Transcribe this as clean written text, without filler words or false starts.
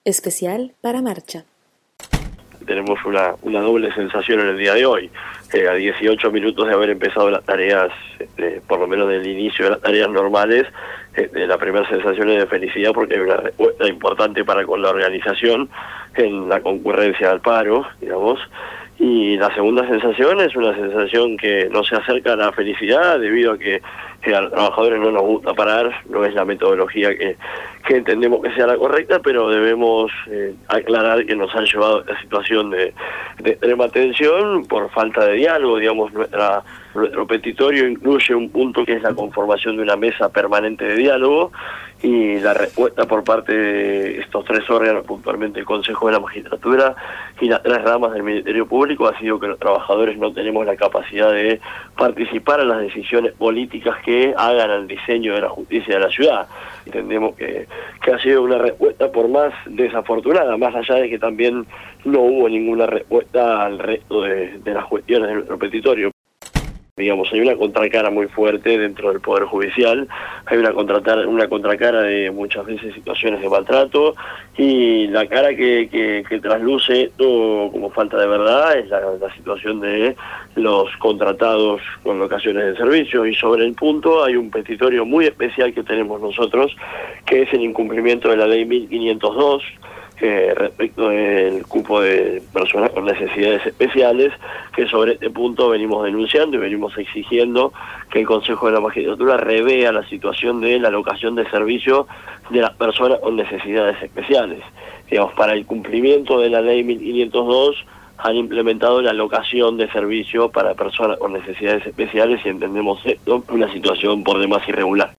Especial para Marcha. Tenemos una doble sensación en el día de hoy. A 18 minutos de haber empezado las tareas, por lo menos del inicio de las tareas normales, la primera sensación es de felicidad porque hay una respuesta importante para con la organización en la concurrencia al paro, digamos. Y la segunda sensación es una sensación que no se acerca a la felicidad debido a que a los trabajadores no nos gusta parar, no es la metodología que entendemos que sea la correcta, pero debemos aclarar que nos han llevado a esta situación de extrema tensión por falta de diálogo. Digamos, nuestro petitorio incluye un punto que es la conformación de una mesa permanente de diálogo, y la respuesta por parte de estos tres órganos, puntualmente el Consejo de la Magistratura y las tres ramas del Ministerio Público, ha sido que los trabajadores no tenemos la capacidad de participar en las decisiones políticas que hagan al diseño de la justicia de la ciudad. Entendemos que ha sido una respuesta por más desafortunada, más allá de que también no hubo ninguna respuesta al resto de las cuestiones de nuestro petitorio. Digamos, hay una contracara muy fuerte dentro del Poder Judicial, hay una contracara de muchas veces situaciones de maltrato, y la cara que trasluce esto como falta de verdad es la situación de los contratados con locaciones de servicio. Y sobre el punto hay un petitorio muy especial que tenemos nosotros, que es el incumplimiento de la Ley 1502, respecto del cupo de personas con necesidades especiales, que sobre este punto venimos denunciando y venimos exigiendo que el Consejo de la Magistratura revea la situación de la alocación de servicio de las personas con necesidades especiales. Digamos, para el cumplimiento de la Ley 1502 han implementado la alocación de servicio para personas con necesidades especiales, y entendemos esto una situación por demás irregular.